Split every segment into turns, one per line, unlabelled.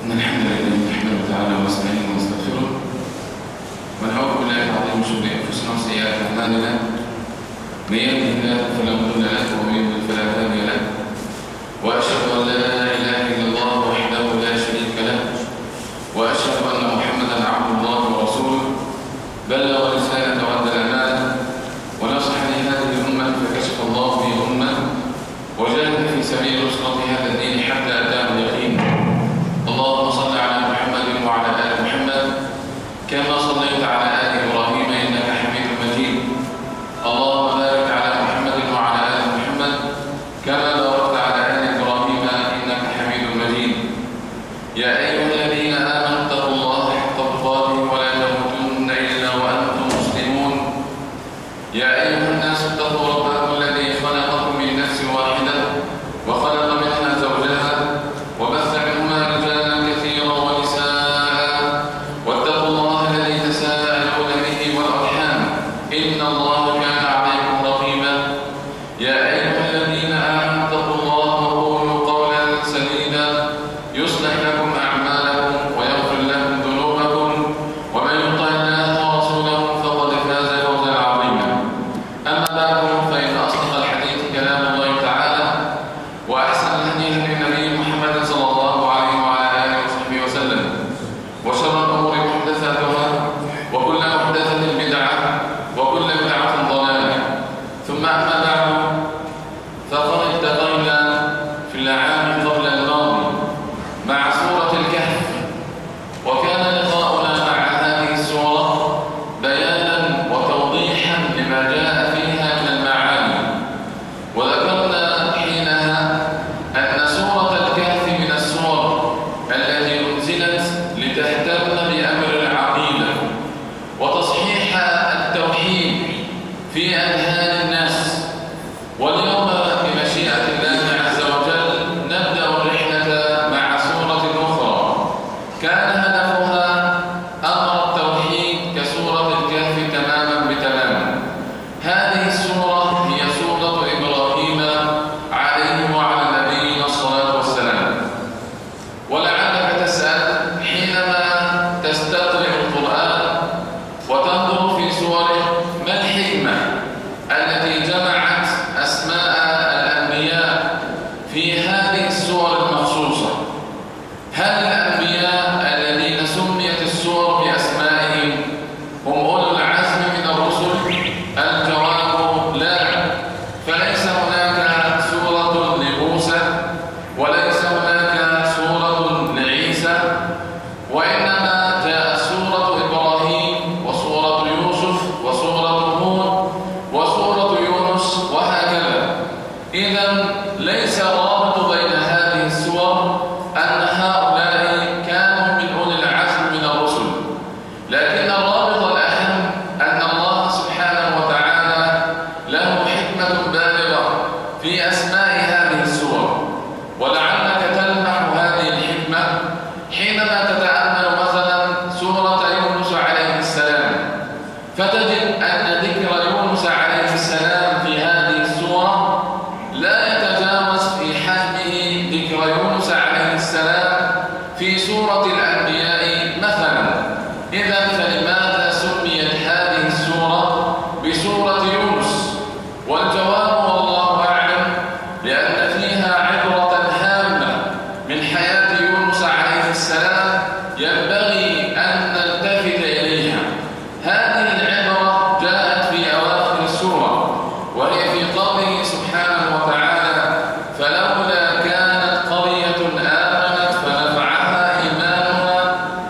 إن الحمد لله نحمده تعالى ونستعينه ونستغفره ونعوذ بالله تعالى من شرور أنفسنا وسيئات أعمالنا من يهده الله فلا مضل له ومن يضلل فلا هادي له وأشهد أن لا إله إلا الله وحده لا شريك له وأشهد أن محمدا عبد الله ورسوله بلغ رسالة وأدى الأمانة ونصح لهذه الأمة فكشف الله به الأمة وجاهد في سبيل نصرة هذا الدين حتى أتاه اليقين. اللهم صل على محمد وعلى آل محمد كما صليت على آل إبراهيم إنك حميد مجيد. اللهم بارك على محمد وعلى آل محمد كما باركت على آل إبراهيم إنك حميد مجيد. يا أيها الذين آمنوا اتقوا الله حق تقاته ولا تموتن إلا وأنتم مسلمون. يا أيها الناس اتقوا ربكم الذي خلقكم من نفس واحدة وخلق منها زوجها وبث منهما رجالا كثيرا ونساء واتقوا الله الذي تساءلون به والأرحام إن الله كان عليكم رقيبا. يا أيها الذين آمنوا اتقوا الله وقولوا قولا سديدا يصلح لكم أعمالكم ويغفر لكم ذنوبكم ومن يطع الله ورسوله فقد فاز فوزا عظيما. أما بعد فإن أصدق الحديث كلام الله تعالى وأحسن الهدي هدي النبي محمد صلى الله عليه وعلى آله وصحبه وسلم وشر الأمور محدثاتها وكل محدثة بدعة وكل بدعة ضلالة. ثم أما بعد فقد التقينا في العام قبل الماضي مع سورة الكهف، وكان لقاؤنا مع هذه السورة بيانا وتوضيحا لما جاء فيها من المعاني. وذكرنا حينها أن سورة الكهف من السور التي أنزلت لتهتم بأمر العقيدة وتصحيح التوحيد في أذهان الناس. واليوم بمشيئة الله عز وجل نبدأ الرحلة مع سورة أخرى كان هدفها أمر التوحيد كسورة الكهف تماما بتمام. هذه السورة هي سورة إبراهيم عليه وعلى نبينا الصلاة والسلام. ولعلك تسأل حينما تستقرئ القرآن وتنظر في سوره ما الحكمة التي جمعت أسماء الأنبياء في هذه السور المخصوصة؟ هل الأنبياء الذين سميت السور بأسمائهم هم أولو العزم من الرسل؟ الجواب لا. فليس هناك سورة لموسى وليس هناك سورة لعيسى، وإنما جاء سورة إبراهيم وسورة يوسف وسورة هود وسورة يونس وهكذا. إذن ليس رابط بين هذه السور أن هؤلاء كانوا من أولي العزم من الرسل، لكن الرابط الأهم أن الله سبحانه وتعالى له حكمة بالغة في أسماء هذه السور. ولعلك تلمح هذه الحكمة حينما تتأمل مثلا سورة يونس عليه السلام، فتجد أن ذكر يونس عليه السلام في هذه السورة لا يتجاوز في حجمه ذكر يونس عليه السلام في سورة الأنبياء مثلا. إذن فلماذا سميت هذه السورة بسورة يونس؟ والجواب والله أعلم لأن فيها عبرة هامة من حياة يونس عليه السلام ينبغي أن نلتفت إليها. هذه العبرة جاءت في أواخر السورة، وهي في قوله سبحانه وتعالى: فلولا كانت قرية آمنت فنفعها إيمانها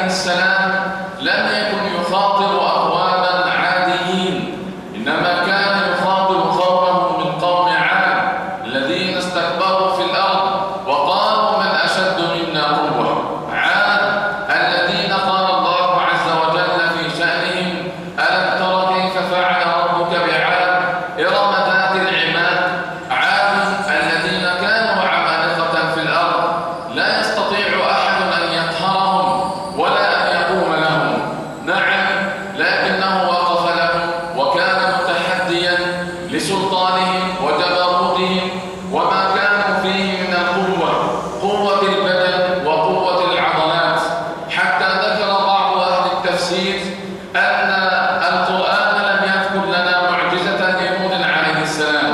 السلام لم يكن يخاطب أقواما عاديين، إنما كان يخاطب قومه من قوم عاد الذين استكبروا في الأرض وقالوا من أشد منا قوة. عاد الذين قال الله عز وجل في شأنهم ألم تر كيف فعل ربك بعاد إرم ذات العماد. عاد الذين كانوا عمالقة في الأرض لا يستطيع أحد أن يقهرهم ولا أن يقوم لهم. نعم، لكنه وقف لهم وكان متحديا لسلطانهم وجبروتهم وما كانوا فيه من القوة، قوة البدن وقوة العضلات. حتى ذكر بعض أهل التفسير أن القرآن لم يذكر لنا معجزة لهود عليه السلام،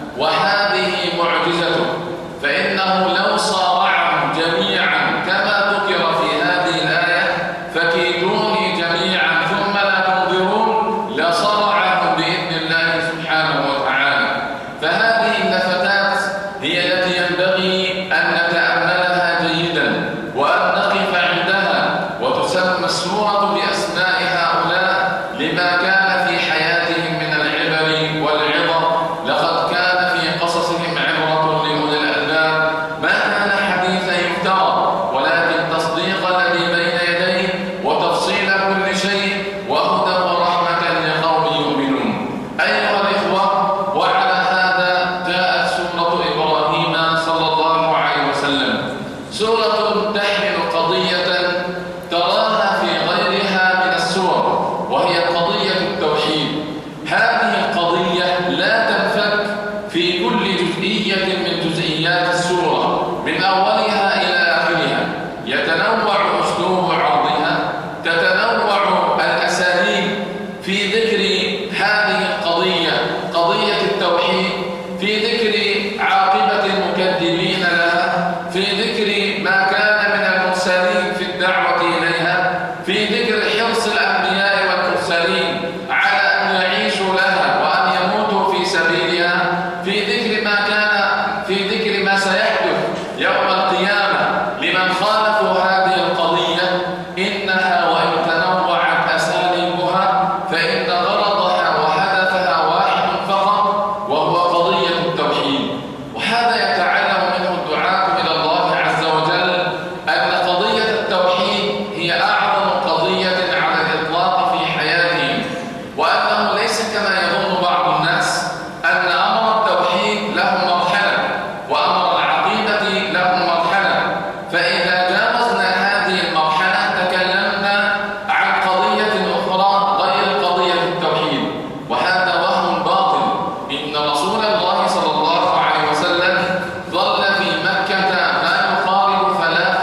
وهذه معجزته، فإنه لو صارعهم جميعا كما ذكر في هذه الآية فكيدوني جميعا ثم لا تنظرون لصرعهم بإذن الله سبحانه وتعالى. فهذه اللفتات هي التي ينبغي أن نتأملها جيدا وأن نقف عندها، وتسمى السورة بأسماء هؤلاء لما كان في حياتهم من العبر والعظة. لقد كان في قصصهم عبرة لأولي الألباب، ما كان حديثا يفترى ولكن تصديق الذي بين يديه وتفصيل كل شيء وهدى ورحمة لقوم يؤمنون. أيها الإخوة، وعلى هذا جاءت سورة إبراهيم صلى الله عليه وسلم، سورة تحمل قضية تراها في غيرها من السور، وهي قضية التوحيد. هذه القضية لا تنفك في كل جزئية من جزئيات السورة من أولها إلى آخرها، يتنوع أسلوب عرضها، تتنوع الأساليب في ذكر هذه القضية، قضية التوحيد، في ذكر عاقبة المكذبين لها، في ذكر ما كان من المرسلين في الدعوة إليها، في ذكر حرص الأنبياء والمرسلين على أن يعيشوا لها وأن يموتوا في سبيلها، في ذكر ما كان، في ذكر ما سيحدث يوم القيامة لمن خالفوا هذه القضية. إنها وإن تنوعت أساليبها فإن غرضها وهدفها واحد فقط، وهو قضية التوحيد. وهذا يتعلم منه الدعاة إلى الله عز وجل أن قضية التوحيد هي أعظم قضية على الإطلاق في حياتهم، وأنه ليس كما يظن بعض الناس أن أمر التوحيد له مرحلة وأمر العقيدة له مرحلة، فإذا جاوزنا هذه المرحلة تكلمنا عن قضية أخرى غير قضية التوحيد، وهذا وهم باطل. إن رسول الله صلى الله عليه وسلم ظل في مكة ما يقارب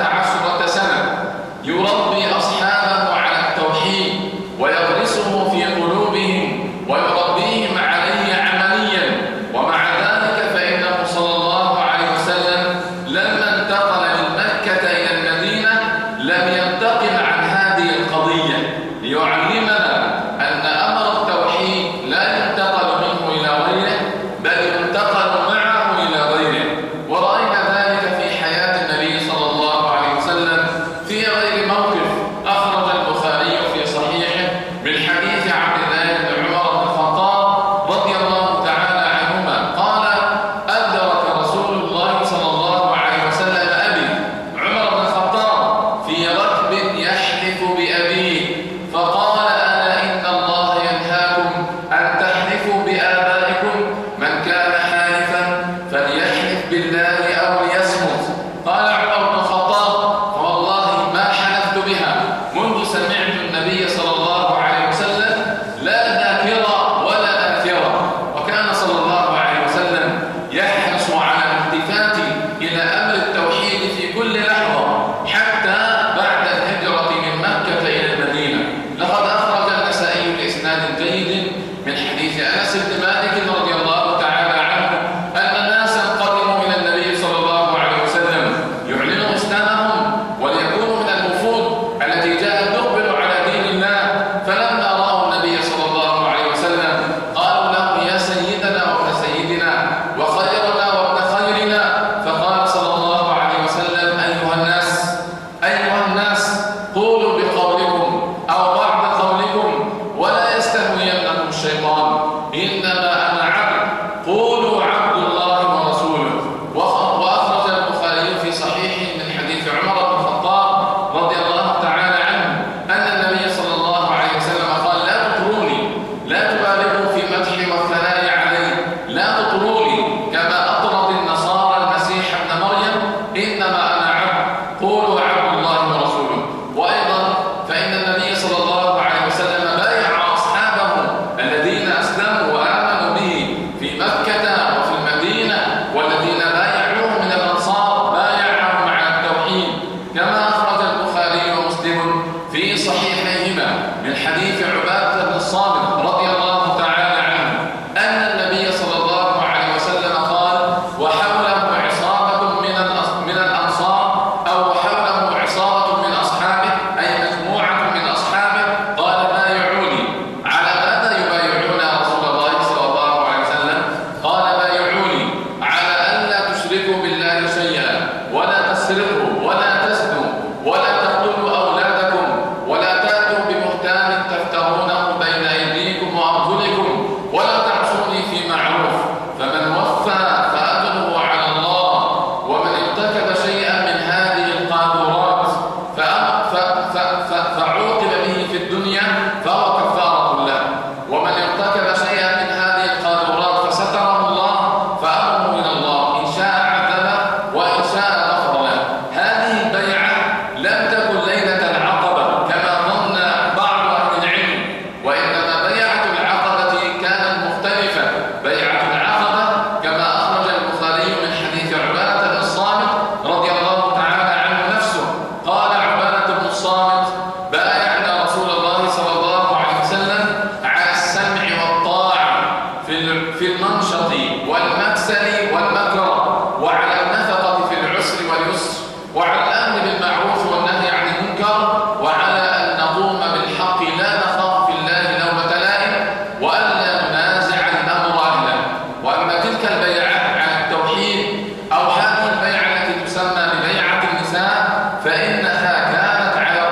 13 سنة يربي أصحابه على التوحيد ويغرسه في قلوبهم ويربيهم عليه عمليا، ومع ذلك فإنه صلى الله عليه وسلم لما انتقل من مكة إلى المدينة لم ينتقل عن هذه القضية، ليعلمنا أن أمر التوحيد لا ينتقل منه إلى غيره بل ينتقل معه إلى غيره. ورأينا ذلك في حياة النبي صلى الله عليه وسلم في غير موقف. أخرج البخاري في صحيحه من حديث عبد الله بن عمر بن الخطاب رضي الله تعالى عنهما قال: أدرك رسول الله صلى الله عليه وسلم أبي عمر بن الخطاب في ركب يحلف بأبيه، فقال: ألا إن الله ينهاكم أن تحلفوا بآبائكم، من كان حالفا فليحلف بالله أو ليصمت. قال عمر بن الخطاب: فوالله ما حلفت بها منذ سمعت النبي صلى الله عليه وسلم، لا ذاكرة ولا ناكرة. وكان صلى الله عليه وسلم يحرص على الالتفات إلى أمر التوحيد في كل لحظة حتى بعد الهجرة من مكة إلى المدينة. لقد أخرج النسائي بإسناد جيد من حديث أنس بن مالك رضي الله تعالى عنه أن ناسا قدموا من النبي صلى الله عليه وسلم يعلنوا إسلامهم وليكونوا من الوفود التي جاءت تقبل على دين الله في صحيحيهما من حديث عبادة بن الصامت رضي الله تعالى عنه أن النبي صلى الله عليه وسلم قال: وحوله عصابة من الأنصار، أو وحوله عصابة من أصحابه، أي مجموعة من أصحابه. قال: بايعوني. على ماذا يبايعون يا رسول الله صلى الله عليه وسلم؟ قال: بايعوني على ألا تشركوا بالله شيئا، ولا تسرقوا، ولا تزنوا، ولا تقتلوا أولادكم، ولا تأتوا ببهتان تفترونه بين أيديكم وأرجلكم، ولا تعصوني في معروف. فمن وفى فأجره على الله، ومن ارتكب شيئا من هذه القاذورات فعوقب به في الدنيا فهو كفارة له، ومن ارتكب شيئا من هذه القاذورات فستره الله فأمره من الله، إن شاء عذبه وإن شاء غفر له. هذه البيعة لم تكن ليلة العقبة كما ظن بعض أهل العلم، وإنما بيعة العقبة كانت مختلفة. بيعة العقبة كما أخرج البخاري من حديث عبادة بن الصامت رضي الله تعالى عنه نفسه، قال عبادة بن الصامت: بايعنا رسول الله صلى الله عليه وسلم على السمع والطاعة في المنشط والمكسل والمكره، وعلى النفقة في العسر واليسر، وعلى الأمر بالمعروف والنهي عن المنكر، وعلى أن نقوم بالحق لا نخاف في الله لومة لائم، وألا ننازع الأمر أهله. وأما تلك البيعات على التوحيد أو هذه البيعة التي تسمى ببيعة النساء فإنها كانت على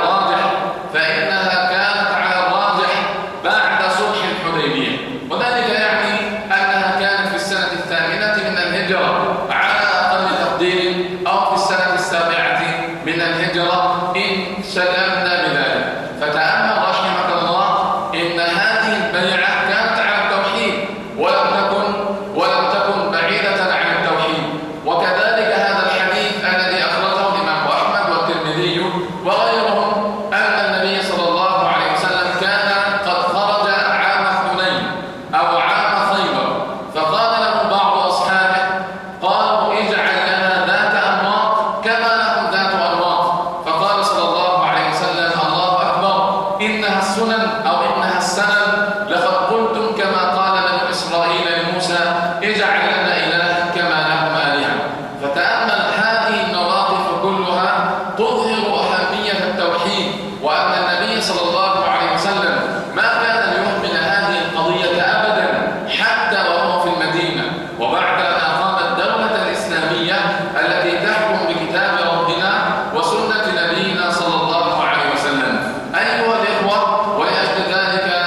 الراجح بعد صلح الحديبية، وذلك يعني أنها كانت في السنة 8 من الهجرة على أقل تقدير، أو في السنة 7 من الهجرة إن سلمنا بذلك. فتأمل رحمك الله إن هذه البيعة كانت على التوحيد ولم تكن بعيدة عن التوحيد. وكذلك هذا الحديث الذي أخرجه الإمام أحمد والترمذي وغيرهم أن النبي صلى الله عليه وسلم كان قد خرج عام حنين أو عام خيبر، فقال له بعض أصحابه، قالوا: اجعل لنا ذات أنواط كما لهم ذات أنواط. فقال صلى الله عليه وسلم: الله أكبر، إنها السنن أو إنها السنن، لقد قلتم كما قال بنو إسرائيل لموسى: اجعل لنا إلها كما لهم آلهة. فتأمل هذه المواقف كلها تظهر أهمية التوحيد، وأن النبي صلى الله عليه وسلم ما كان ليهمل هذه القضية أبدا حتى وهو في المدينة، وبعد أن أقام الدولة الإسلامية التي تحكم بكتاب ربنا وسنة نبينا صلى الله عليه وسلم. أيها الإخوة، ولأجل ذلك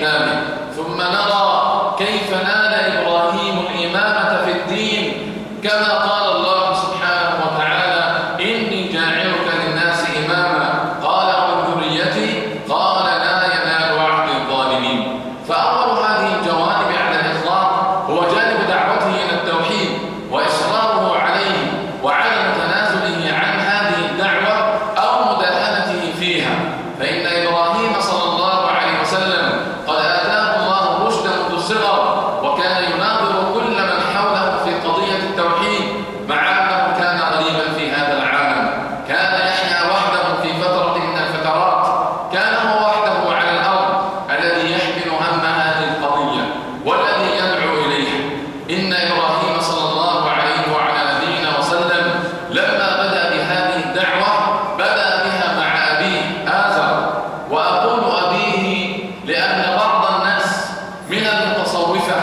كتابه. ثم نرى كيف نال إبراهيم الإمامة في الدين، كما قال الله سبحانه وتعالى: إني جاعلك للناس إماما، قال ومن ذريتي، قال لا ينال عهد الظالمين. فأول هذه الجوانب على الإطلاق هو جانب دعوته إلى التوحيد وإصراره عليه وعدم تنازله عن هذه الدعوة أو مداهنته فيها. فإن إبراهيم صلى الله عليه وسلم قد آتاه الله الرشد منذ الصغر، وكان يناظر كل من حوله في قضية التوحيد، مع أنه كان غريبا في هذا العالم. كان يحيا وحده في فترة من الفترات، كان هو وحده على الأرض الذي يحمل هم هذه القضية والذي يدعو إليها. إن إبراهيم صلى الله عليه وعلى نبينا وسلم لما بدأ بهذه الدعوة بدأ بها مع أبيه آزر. وأقول أبيه لأن بعض الناس من المتصوفة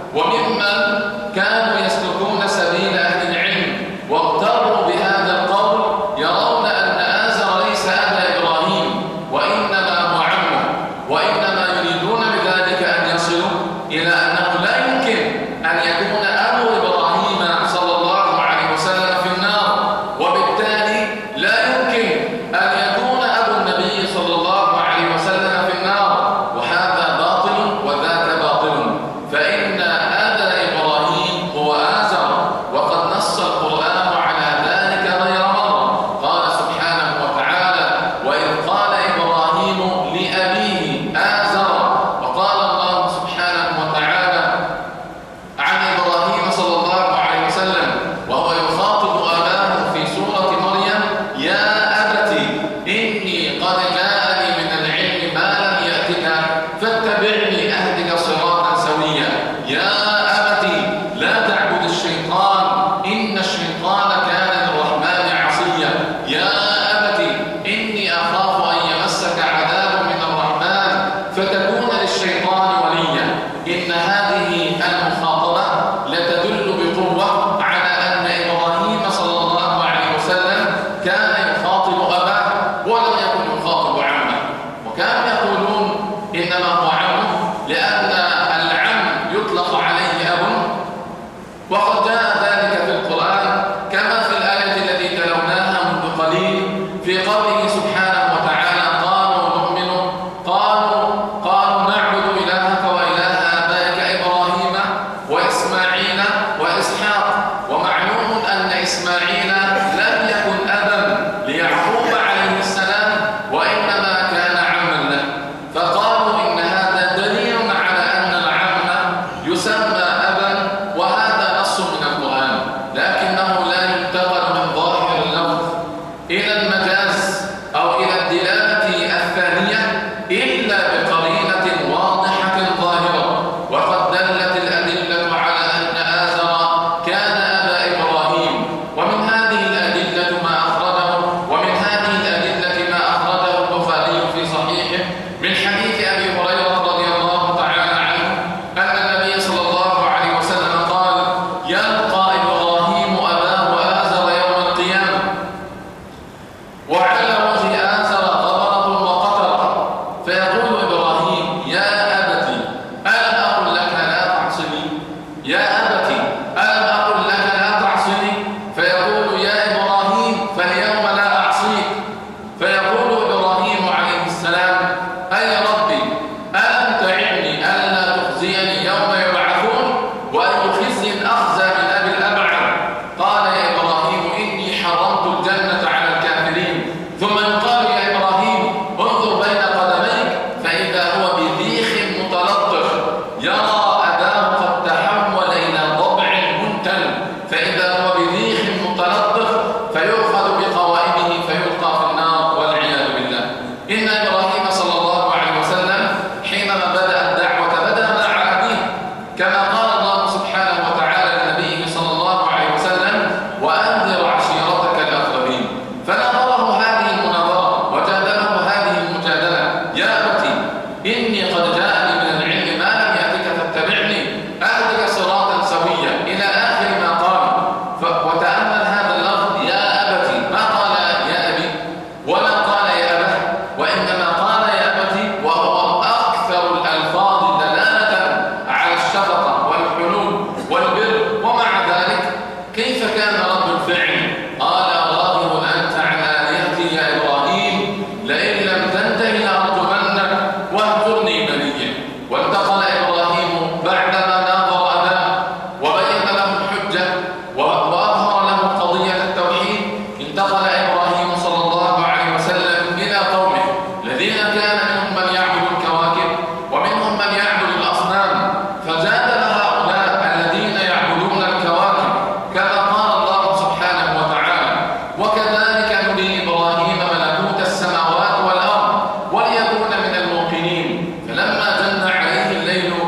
وممن كانوا يسلكون سبيل أهل العلم واغتروا بهذا القول يرون أن آزر ليس أبا إبراهيم وإنما هو عمه، وإنما يريدون بذلك أن يصلوا إلى أنه لا يمكن أن يكون أبو إبراهيم صلى الله عليه وسلم في النار، وبالتالي لا يمكن أن يكون أبو النبي صلى الله عليه وسلم في النار، وهذا باطل وذاك باطل. فإن أبا إبراهيم هو آزر، وقد نص القرآن على ذلك غير مرة. قال سبحانه وتعالى: وإذ قال إبراهيم لأبيه آزر. وقال الله سبحانه وتعالى عن إبراهيم صلى الله عليه وسلم وهو يخاطب أباه في سورة مريم: يا أبت إني قد جاءني من العلم ما لم يأتك فاتبعني أهدك صراطا سويا. يا أبت لا تعبد الشيطان إن الشيطان كان للرحمن عصيا. يا أبت إني أخاف أن يمسك عذاب من الرحمن فتكون للشيطان وليا. إن هذه المخاطبة لتدل بقوة على أن إبراهيم صلى الله عليه وسلم كان يخاطب أباه ولم يكن يخاطب عمه. وكانوا يقولون إنما هو عمه لأن العم يطلق عليه أب، وقد جاء ذلك في القرآن كما في الآية التي تلوناها منذ قليل في قوله سبحانه وتعالى: قالوا نؤمن قالوا نعبد إلهك وإله آبائك إبراهيم وإسماعيل وإسحاق. ومعلوم أن إسماعيل لم يكن أبا ليعقوب عليه السلام، وإنما كان عما له. فقالوا إن هذا دليل على أن العم يسمى أبا، وهذا نص من القرآن، لكنه لا ينتقل من ظاهر اللفظ إلى المجاز أو إلى الدلالة الثانية إلا بقرينة واضحة ظاهرة. وقد دلت الأدلة على أن آزر كان أبا إبراهيم، ومن هذه الأدلة ما أخرجه البخاري في صحيحه من حديث أبي هريرة رضي الله تعالى عنه أن النبي صلى الله عليه وسلم قال: يلقى إبراهيم أباه آزر يوم القيامة، وعلى وجه آزر غبرة وقطرة، فيقول إبراهيم: يا أبت ألم أقل لك لا تعصني؟ يا أبت ألم أقل لك لا تعصني؟ فيقول: يا إبراهيم فاليوم لا أعصيك. فيقول إبراهيم عليه السلام: أي ربي ألم تعني ألا تخزيني يوم يبعثون؟ وأي خزي أخزى من أبي الأبعد؟ قال يا إبراهيم: إني حرمت الجنة على الكافرين. ثم يقال: يا إبراهيم انظر بين قدميك، فإذا هو بذيخ متلطخ يرى أباه قد تحول إلى ضبع منتن، فإذا هو بذيخ متلطخ فيؤخذ بقوائمه فيلقى في النار والعياذ بالله. إن إبراهيم صلى الله عليه وسلم حينما بدأ الدعوة بدأ مع أبيه، كما قال الله سبحانه وتعالى لنبيه صلى الله عليه وسلم: وأنذر عشيرتك الأقربين. فنظره هذه المناظرة وجادله هذه المجادلة: يا أبتي إني قد جاءني من العلم ما لم يأتك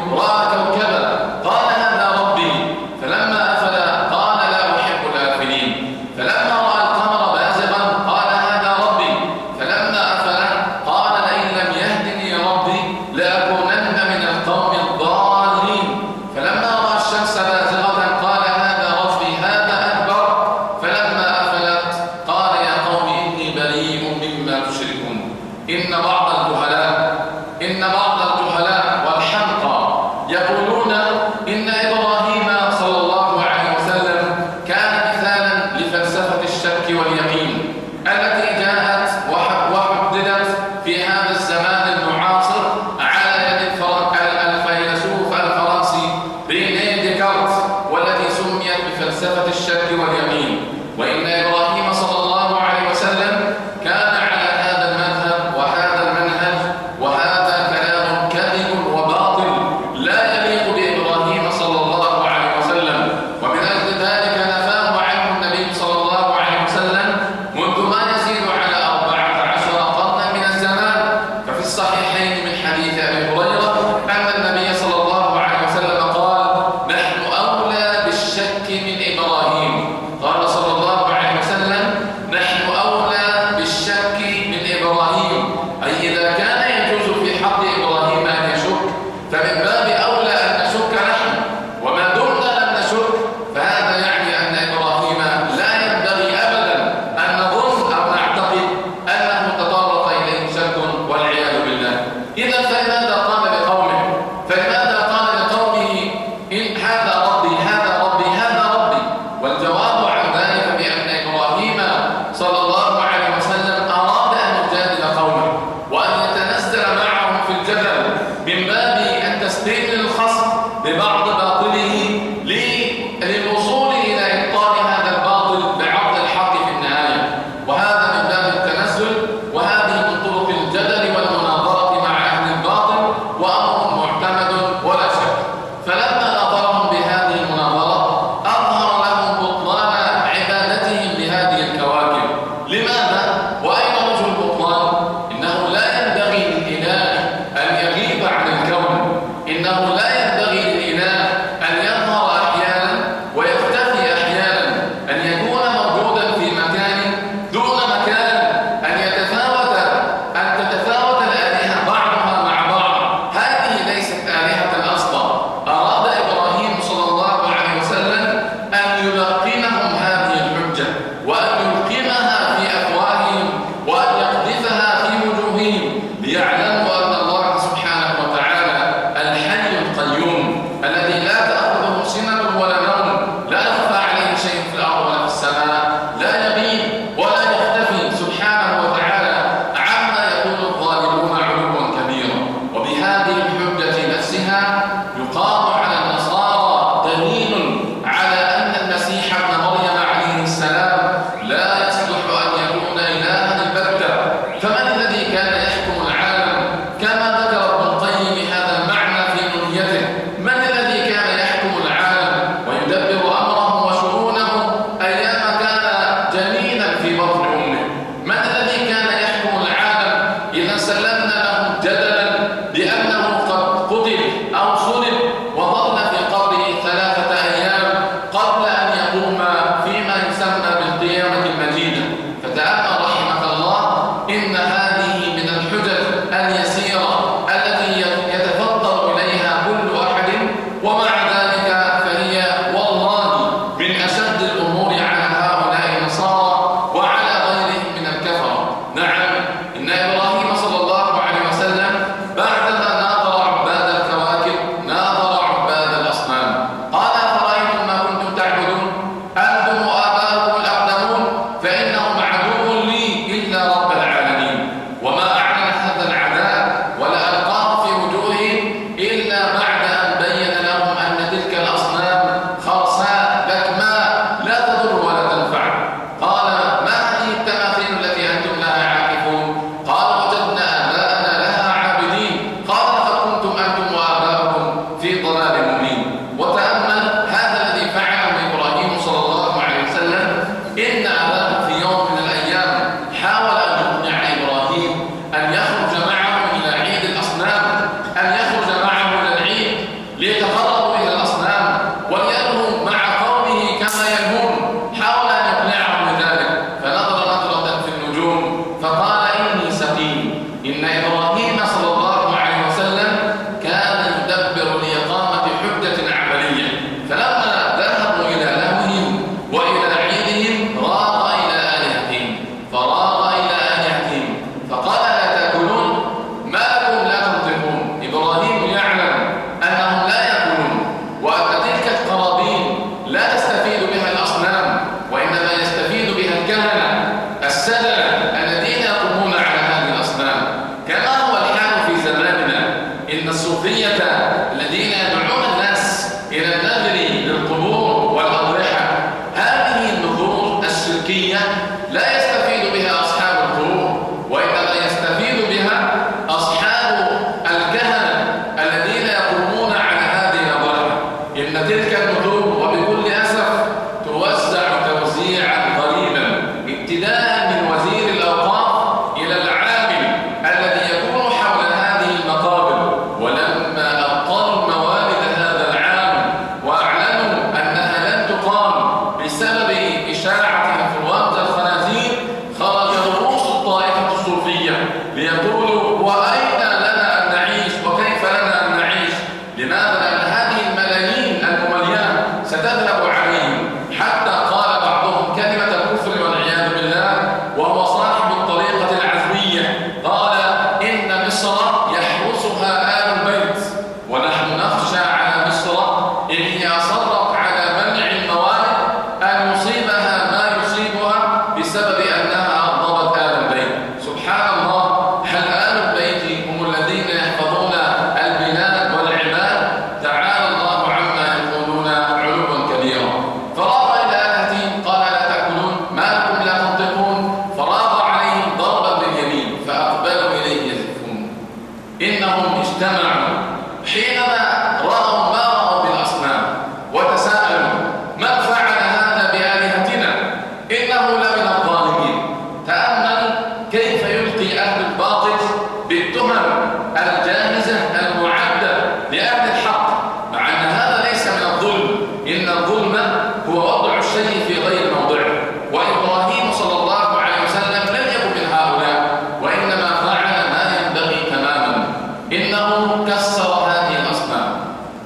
رأى كوكبا قال هذا ربي، فلما أفل قال لا أحب الآفلين، فلما رأى القمر بازغا قال هذا ربي، فلما أفل قال لئن لم يهدني ربي لأكونن من القوم الضالين، فلما رأى الشمس بازغة قال هذا ربي هذا أكبر، فلما أفلت قال يا قوم إني بريء مما تشركون. إن بعض الجهلاء والحمقى يقولون إن إبراهيم صلى الله عليه وسلم كان مثالا لفلسفة الشك واليقين التي جاءت وحددت في هذا الزمان المعاصر على يد الفيلسوف الفرنسي رينيه ديكارت، والتي سميت بفلسفة الشك واليقين. وإن إبراهيم صلى الله عليه وسلم كان على هذا المذهب وهذا المنهج، وهذا كلام كذب وباطل لا يليق بإبراهيم صلى الله عليه وسلم، ومن أجل ذلك نفاه عنه النبي صلى الله عليه وسلم منذ ما يزيد على 14 قرنا من الزمان. ففي الصحيحين من حديث أبي هريرة أن النبي صلى الله عليه وسلم قال نحن أولى بالشك من إبراهيم. قال صلى الله عليه وسلم نحن أولى بالشك من إبراهيم، أي إذا كان يجوز في حق إبراهيم أن يشك فمن باب أولى أن نشك نحن، وما دمنا لم نشك فهذا يعني أن إبراهيم لا ينبغي أبدا أن نظن أو نعتقد أنه تطرق إليه شك والعياذ بالله. إذا فلماذا قال لقومه؟ إن هذا ربي هذا ربي هذا ربي؟ والجواب عن ذلك بأن إبراهيم صلى الله عليه وسلم أراد أن يجادل قومه وأن يتنزل معهم في الجدل من باب التسليم للخصم ببعض باطله للوصول إلى إبطال هذا الباطل بعرض الحق في النهاية، وهذا من باب التنزل، وهذه من طرق الجدل والمناظرة مع أهل الباطل، وأمر معتمد ولا شك. فلما ناظرهم بهذه المناظرة أظهر لهم بطلان عبادتهم لهذه الكواكب. لماذا؟ وأين وجه البطلان؟ إنه لا ينبغي للإله أن يغيب عن الكون، إنه لا ينبغي للإله أن يظهر أحيانا ويختفي أحيانا، أن يكون موجودا في مكان دون مكان، أن تتفاوت الآلهة بعضها مع بعض. هذه ليست آلهة أصلا. أراد إبراهيم صلى الله عليه وسلم أن يلقنهم هذه الحجة، وأن يلقمها في أفواههم، وأن يقذفها في وجوههم، ليعلموا أن الله سبحانه وتعالى الحي القيوم الذي لا تأخذه سنة ولا نوم، لا يخفى عليه شيء في الأرض ولا في السماء، لا يغيب ولا يختفي سبحانه وتعالى عما يقول الظالمون علوا كبيرا. وبهذه الحجة نفسها يقام على النصارى دليل على أن المسيح ابن مريم عليه السلام لا يصلح أن يكون إلها البتة. فمن الذي كان يحكم العالم؟ كما ذكر ابن القيم هذا المعنى في نونيته، من الذي كان يحكم ليتقربوا إلى الأصنام ولينهوا مع قومه كما ينهون. حاول أن يقنعهم بذلك، فنظر نظرة في النجوم فقال إني سقيم. إن إبراهيم صلى الله عليه وسلم كان يدبر لإقامة حجة عملية، فلما ذهبوا إلى لهوهم وإلى عيدهم راغ إلى آلهتهم فقال لا تأكلون؟ ما لكم لا تنطقون؟ إبراهيم يعلم أنهم لا يأكلون، وأن تلك القرابين لا تستفيد بها الأصنام، وإنما يستفيد بها الكهنة السذجة الذين يقومون على هذه الأصنام، كما هو الحال في زماننا. إن الصوفية الذين يدعون الناس إلى النذر للقبور والأضرحة، هذه النذور الشركية لا يستفيد بها أصحاب القبور، وإنما يستفيد بها أصحاب الكهنة الذين يقومون على هذه الأضرحة. إن تلك النذور وبكل أسف توزع توزيعا غريبا، ابتداء من وزير الأوقاف إلى العامل الذي يكون حول هذه المقابر. ولما أبطلوا موالد هذا العام وأعلنوا أنها لن تقام بسبب إشاعة إنفلونزا الخنازير، خرج رؤوس الطائفة الصوفية ليقولوا وأين لنا أن نعيش وكيف لنا أن نعيش؟ لماذا؟ لأن هذه الملايين المملينة ستذهب عليهم. حتى قال بعضهم كلمة الكفر والعياذ بالله، وهو صاحب الطريقة العزوية، قال إن مصر يحرسها آل البيت، ونحن نخشى على مصر إن هي أصرت على منع الموالد أن يصيبها ما يصيبها بسبب أنها أغضبت آل البيت. سبحان الله، هل آل البيت هم الذين يحفظون البلاد والعباد؟ تعالى الله عما يقولون علوا كبيرا. فراغ إلى آلهتهم قال لا تأكلون؟ ما لكم لا تنطقون؟ فراغ عليهم ضربا باليمين فأقبلوا إليه يزفون. إنهم اجتمعوا حينما رأوا ما رأوا بالأصنام وتساءلوا من فعل هذا بآلهتنا؟ إنه لمن الظالمين. تأمل كيف يلقي أهل الباطل بالتهم الجاهزة المعدة لأهل الحق، مع أن هذا ليس من الظلم. إن الظلم هو وضع الشيء في غير موضعه، وإبراهيم صلى الله عليه وسلم لم يكن من هؤلاء، وإنما فعل ما ينبغي تماما. إنه كسر هذه الأصنام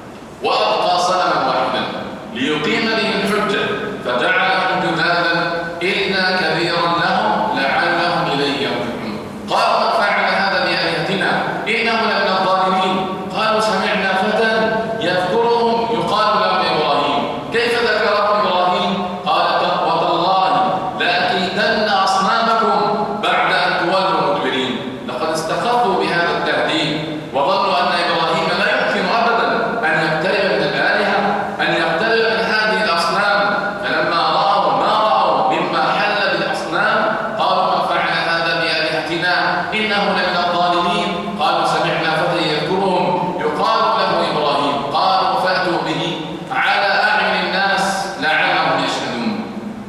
وأبقى صنما واحدا ليقيم به الحجة، فجعلهم جذاذا إلا كبيرا لهم لعلهم إليه يرجعون. قالوا من فعل هذا بآلهتنا إنه لمن الظالمين. قالوا سمعنا فتى يذكرهم يقال له إبراهيم. كيف ذكرهم إبراهيم؟ قال وتالله لأكيدن أصنامكم بعد أن تولوا مدبرين. لقد استخفوا بهذا التهديد وظنوا أن إبراهيم لا يمكن أبدا أن يقترب من الآلهة، أن يقترب من هذه الأصنام. فلما رأوا ما رأوا مما حل بالأصنام قالوا من فعل هذا بآلهتنا إنه لمن الظالمين. قالوا سمعنا فتى يذكرهم يقال له إبراهيم. قالوا فأتوا به على أعين الناس لعلهم يشهدون.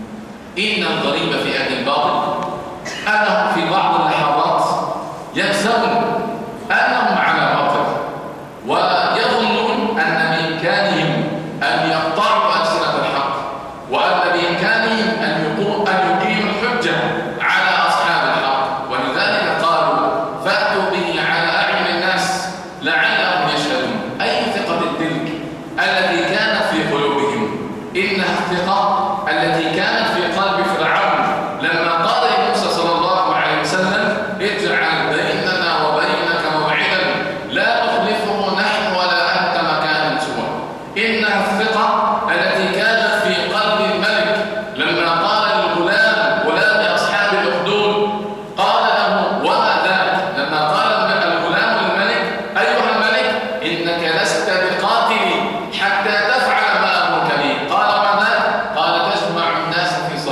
إن الغريب في أهل الباطل أنهم في بعض اللحظات ينسون أنهم على باطل، ويظنون أن بإمكانهم أن يقطعوا ألسنة الحق، وأن بإمكانهم أن يقيموا الحجة على أصحاب الحق. ولذلك قالوا فأتوا به على أعين الناس لعلهم يشهدون. أي ثقة تلك التي كانت في قلوبهم؟ إنها الثقة التي كانت في قلب فرعون لما قال لموسى صلى الله عليه وسلم اجعل بيننا وبينك موعدا لا نخلفه نحن ولا أنت مكانا سوى. إنها الثقة التي كانت في قلب الملك لما قال للغلام غلام أصحاب الأخدود، قال له وما ذاك؟ لما قال الغلام للملك أيها الملك إنك لست بقاتلي حتى تفعل ما أمرك به. قال ما ذاك؟ قال تجمع الناس في صلاة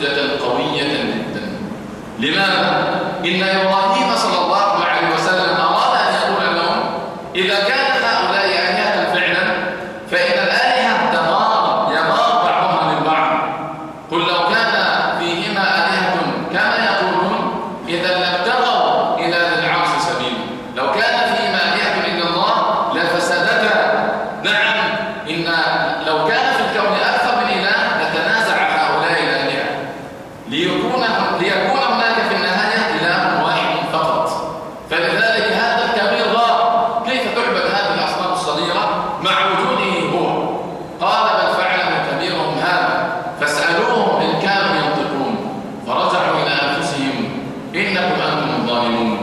حجة قوية جدا. لماذا؟ إن إبراهيم صلى الله عليه وسلم أراد أن يقول لهم إذا كان هؤلاء آلهة فعلا فإن الآلهة يمار بعضها من بعض. قل لو كان فيهما آلهة كما يقولون إذا لابتغوا إلى ذي العرش سبيلا. لو كان فيهما آلهة إلا الله لفسدتا. نعم، إن لو كان في الكون أكثر من إله لتنازع هؤلاء الآلهة ليكون هناك في النهاية إله واحد فقط. فلذلك هذا الكبير غار. كيف تعبد هذه الأصنام الصغيرة مع وجوده هو؟ قال بل فعله كبيرهم هذا فاسألوهم إن كانوا ينطقون. فرجعوا إلى أنفسهم إنكم أنتم الظالمون.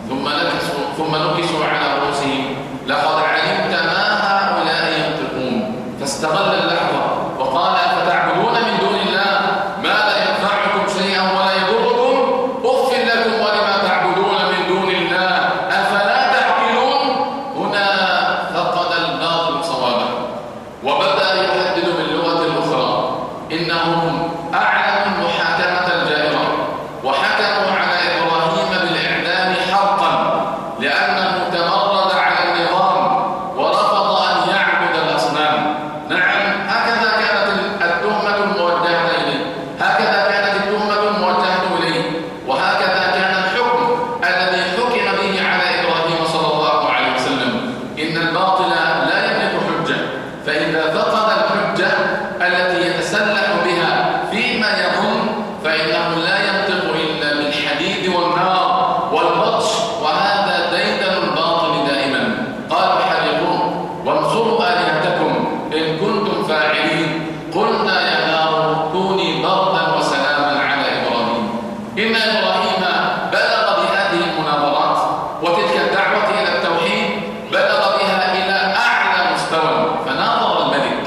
ثم نكسوا على رؤوسهم لقد علمت ما هؤلاء ينطقون. فاستغل اللحظة وقال أفتعبدون من دون الله ما لا ينفعكم شيئا ولا يضركم أف لكم ولما تعبدون من دون الله أفلا تعقلون. هنا فقد الباطل صوابه وبدأ يحدد باللغة الأخرى. إنهم أعلنوا المحاكمة الجائرة وحكموا على إبراهيم بالإعدام حرقا لأنه تمرد على النظام ورفض أن يعبد الأصنام. نعم، هكذا كانت التهمة الموجهة إليه، هكذا كانت التهمة الموجهة إليه، وهكذا كان الحكم الذي حكم به على إبراهيم صلى الله عليه وسلم. إن الباطل لا يملك حجة، فإذا فقد الحجة التي يتسلح بها فيما يظن فإنه لا ينطق إلا بالحديد والنار والبطش، وهذا ديدن الباطل دائما. قالوا حرقوه وانصروا آلهتكم إن كنتم فاعلين. قلنا يا نار كوني بردا وسلاما على إبراهيم. إن إبراهيم بلغ بهذه المناظرات وتلك الدعوة إلى التوحيد بلغ بها إلى أعلى مستوى. فناظر الملك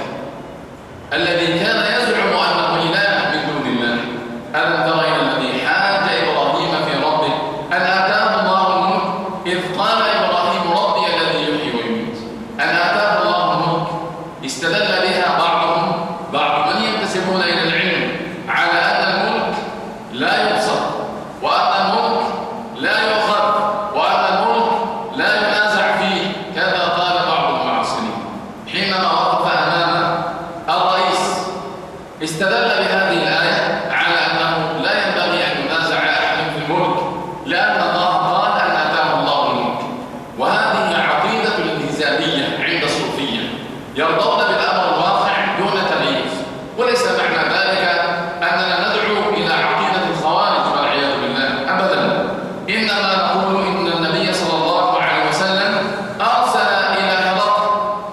الذي كان يزعم أنه إله من دون الله. ألم تر إلى الذي حاج إبراهيم في ربه أن آتاه الله الملك إذ قال إبراهيم ربي الذي يحيي ويميت. أن آتاه الله الملك استدل بها بعض من ينتسبون إلى العلم على أن الملك لا يبسط وأن الملك لا يؤخذ وأن الملك لا ينازع فيه. كذا قال بعض المعاصرين حينما وقف أمام الرئيس استدل بهذه الآية على أنه لا ينبغي أن ينازع أحد في الملك لأن الله قال أن آتاه الله الملك. وهذه عقيدة الانهزامية عند الصوفية، يرضون بالأمر الواقع دون تمييز. وليس معنى ذلك أننا ندعو إلى عقيدة الخوارج والعياذ بالله، أبدا. إنما نقول إن النبي صلى الله عليه وسلم أرسل إلى هرقل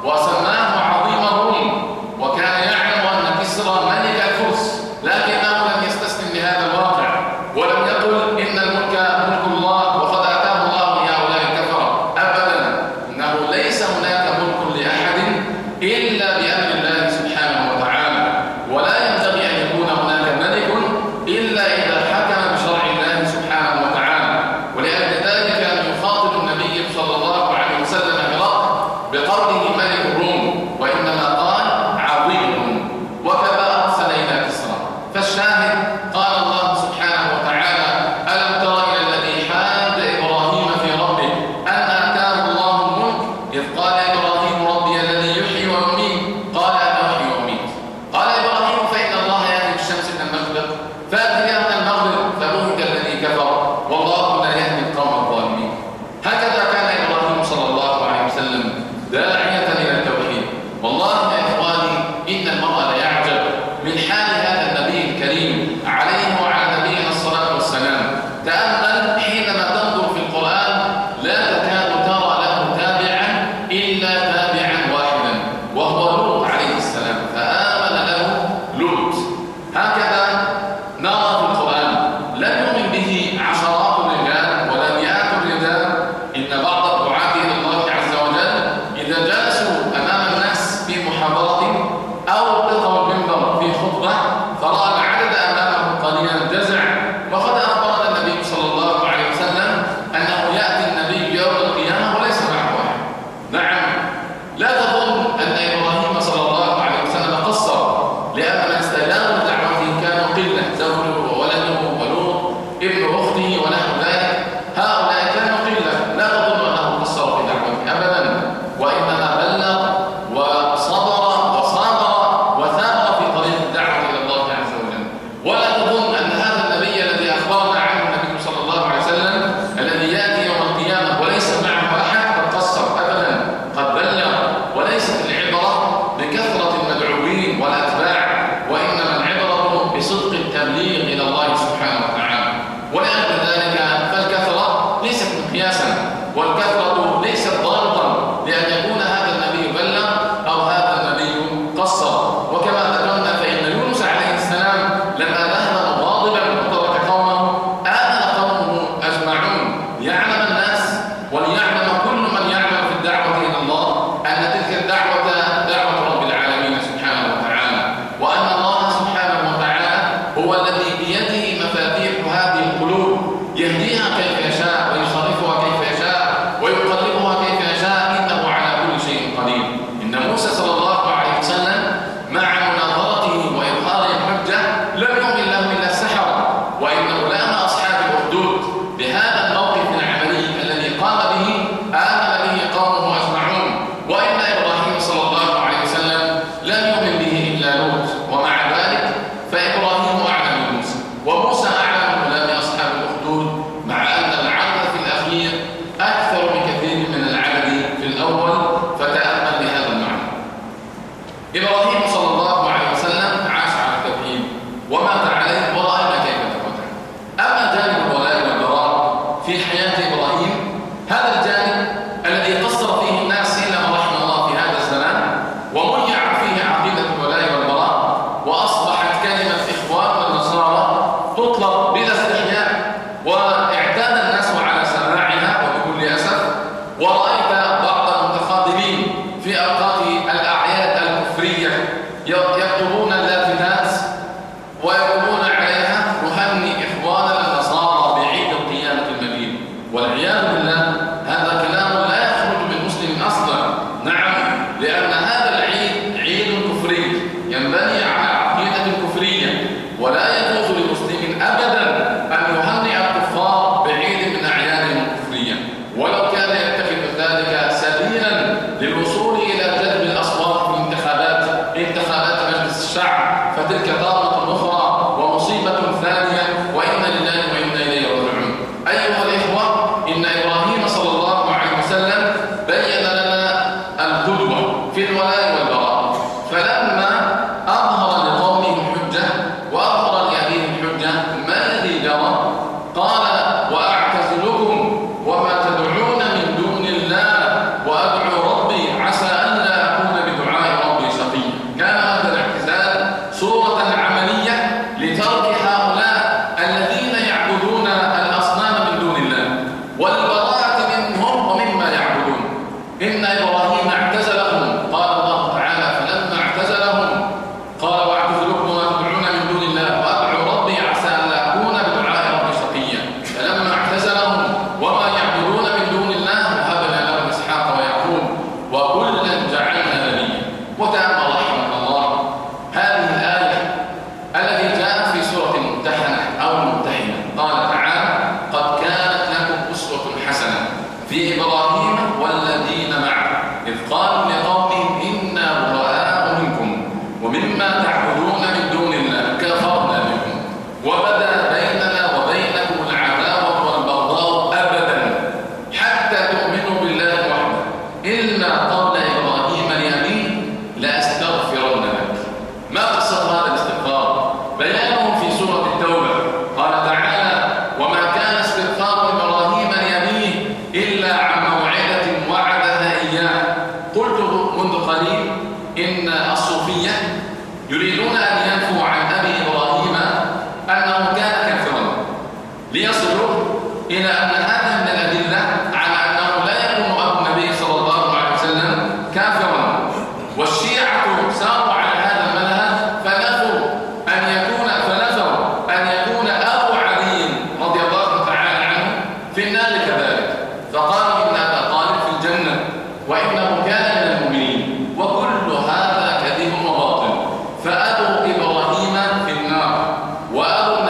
وسماه عظيم الروم، وكان يعلم أن كسرى ملك الفرس، لكنه لم يستسلم لهذا الواقع ولم يقل إن الملك ملك الله وقد آتاه الله لهؤلاء الكفرة. أبدا، إنه ليس هناك ملك لأحد إلا بأمر الله سبحانه وتعالى، ولا ينبغي أن يكون هناك ملك إلا إذا حكم بشرع الله سبحانه وتعالى. ولأجل ذلك أن يخاطب النبي صلى الله عليه وسلم هرقل بقوله ملك الروم، وإنما قال عظيم الروم، وكذا أرسل إلى كسرى. فالشاهد قال الله سبحانه وتعالى ألم تر إلى الذي حاج إبراهيم في ربه أن آتاه الله الملك إذ قال إبراهيم ربي الذي يحيي ويميت. قال أنا أحيي وأميت. قال إبراهيم فإن الله يهدي بالشمس من المشرق فأتي بها من المغرب فبهت الذي كفر والله لا يهدي القوم الظالمين. هكذا كان إبراهيم صلى الله عليه وسلم داعية إلى التوحيد. والله يا إخواني إن المرء ليعجب من حال هذا النبي الكريم عليه وعلى نبينا الصلاة والسلام. تأمل حينما تنظر في القرآن لا تكاد ترى له تابعا إلا تابعا واحدا وهو لوط عليه السلام، فآمن له لوط. هكذا نرى في وزوجه وولده ولوط ابن أخته ونحو ذلك، هؤلاء كانوا قلة، لا تظن أنه قصر في دعوته أبدا، وإنما بلغ وصبر وصابر وثابر في طريق الدعوة إلى الله عز وجل. ولا تظن أن هذا النبي الذي أخبرنا عنه النبي صلى الله عليه وسلم الذي يأتي يوم القيامة وليس معه أحد قد قصر أبدا، قد بلغ. وليست العبرة بكثرة المدعوين والأتباع، وإنما العبرة بصدق التبليغ إلى الله سبحانه وتعالى. ولأجل ذلك فالكثرة ليست مقياسا، والكثرة ليست ضابطا لأن يكون هذا النبي بلغ أو هذا النبي قصر. وكما ذكرنا فإن يونس عليه السلام لما ذهب مغاضبا وترك قومه آمن قومه أجمعون، يعلم الناس وليعلم كل من يعمل في الدعوة إلى الله أن تلك الدعوة دعوة رب العالمين سبحانه وتعالى، وأن الله سبحانه وتعالى هو الذي بيده مفاتيح هذه القلوب، يهديها كيف يشاء ويصرفها كيف يشاء ويقلبها كيف يشاء، إنه على كل شيء قدير. إن موسى صلى الله عليه وسلم مع مناظرته وإظهار الحجة لم يؤمن له إلا السحرة، وإنه لام أصحاب الأخدود بهذا الموقف العملي الذي قام به آمن به قومه أجمعون. وإن إبراهيم صلى الله عليه وسلم لم يؤمن به إلا لوط، ومع ذلك فإبراهيم أعلم من موسى، وموسى أعلم من كلام أصحاب الأخدود، مع أن العدد في الأخير أكثر بكثير من العدد في الأول. فتأمل لهذا المعنى. إبراهيم صلى الله عليه وسلم عاش على التوحيد ومات عليه، ورأينا كيف تقتل. أما جانب الولاء والبراء في حياة إبراهيم، هذا الجانب الذي قصر فيه الناس إلا ما رحم الله في هذا الزمان، وميع فيه عقيدة الولاء والبراء، وأصبحت كلمة إخوان والنصارى تطلق بلا استحياء، واعتاد الناس على سماعها وبكل أسف. ورأيت بعض المتخاذلين في أوقات الأعياد الكفرية يكتبون اللافتات ويقولون عليها نهنئ إخواننا النصارى بعيد القيامة المجيد، والعياذ بالله هذا كلام لا يخرج من مسلم أصلا. نعم، لأن هذا العيد عيد كفري ينبني على عقيدة كفرية، ولا يجوز لمسلم أبدا أن يهنئ الكفار بعيد من أعيادهم الكفرية، ولو كان يتخذ ذلك سبيلا للوصول إلى جذب الأصوات في انتخابات مجلس الشعب، فتلك ضربة أخرى ومصيبة ثانية، وإنا لله وإنا إليه راجعون. أيها الإخوة، إن إبراهيم صلى الله عليه وسلم بين لنا القدوة في الولاء والبراء، فلما أظهر لقومه الحجة وأظهر لأبيه الحجة ما الذي جرى؟ قال: وأعتزلكم وما تدعون من دون الله وأدعو ربي عسى أن لا أكون بدعاء ربي شقيا. كان هذا الاعتزال صورة عملية لترك هؤلاء الذين يعبدون الأصنام من دون الله والبراءة منهم ومما يعبدون. إن إبراهيم اعتزلهم، قال الله تعالى: فلما اعتزلهم قال: واعتزلكم وما تدعون من دون الله وأدعو ربي عسى أن لا أكون بدعاء ربي شقيا. فلما اعتزلهم وما يعبدون من دون الله وهبنا لهم إسحاق ويعقوب وكلا جعلنا نبيا. وتأمل رحمه الله هذه الآية التي جاءت في سورة الممتحنة أو الممتحنة. قال تعالى: قد كانت لكم أسوة حسنة في إبراهيم والذين معه إذ قالوا لقومهم إنا براء منكم ومما تعبدون من دون الله كفرنا بكم وبدا بيننا وبينكم العداوة والبغضاء أبدا حتى تؤمنوا بالله وحده إلا قول إبراهيم لأبيه لأستغفرن لك. ما قصر هذا الاستغفار؟ بيانه في سورة التوبة. قال تعالى: وما كان استغفار إبراهيم لأبيه إلا عن موعدة وعدها إياه. قلت منذ قليل إن الصوفية يريدون أن ينفوا عن أبي إبراهيم أنه كان كافرا، ليصلوا إلى أن هذا من الأدلة على أنه لا يكون أبو النبي صلى الله عليه وسلم كافرا. والشيعة ساروا على هذا المنهج فنفوا أن يكون أبو علي رضي الله تعالى عنه في النار كذلك، فقالوا إن أبا طالب في الجنة وإنه كان من المؤمنين، وكل هذا كذب وباطل. فأبو إبراهيم في النار وأبو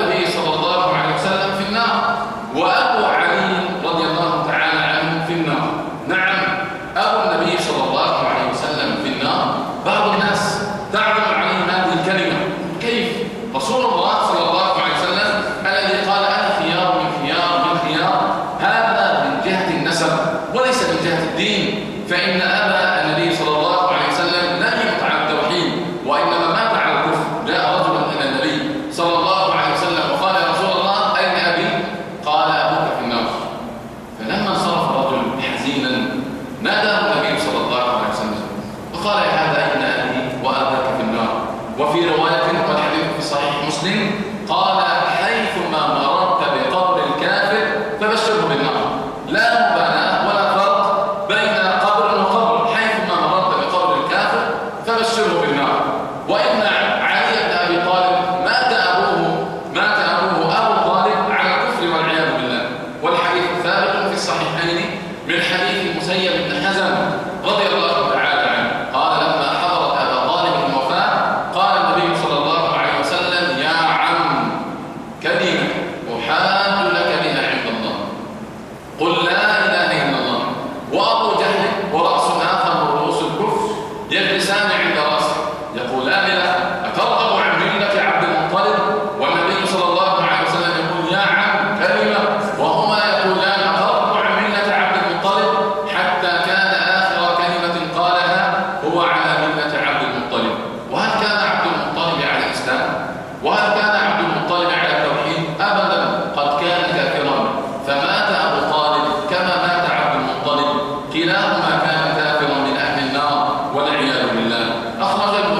كلمة أحاج لك بها عند الله، قل لا إله إلا الله. وأبو جهل ورأس آخر من رؤوس الكفر يجلسان عند رأسه يقولان له أترغب عن ملة عبد المطلب؟ والنبي صلى الله عليه وسلم يقول يا عم كلمة، وهما يقولان أترغب عن ملة عبد المطلب، حتى كان آخر كلمة قالها هو على ملة عبد المطلب. وهل كان عبد المطلب على الإسلام؟ وهل كان عبد المطلب على التوحيد؟ أبدا، قد كان كافرا فمات أبو طالب كما مات عبد المطلب، كلاهما كان كافرا من أهل النار والعياذ بالله. أخرج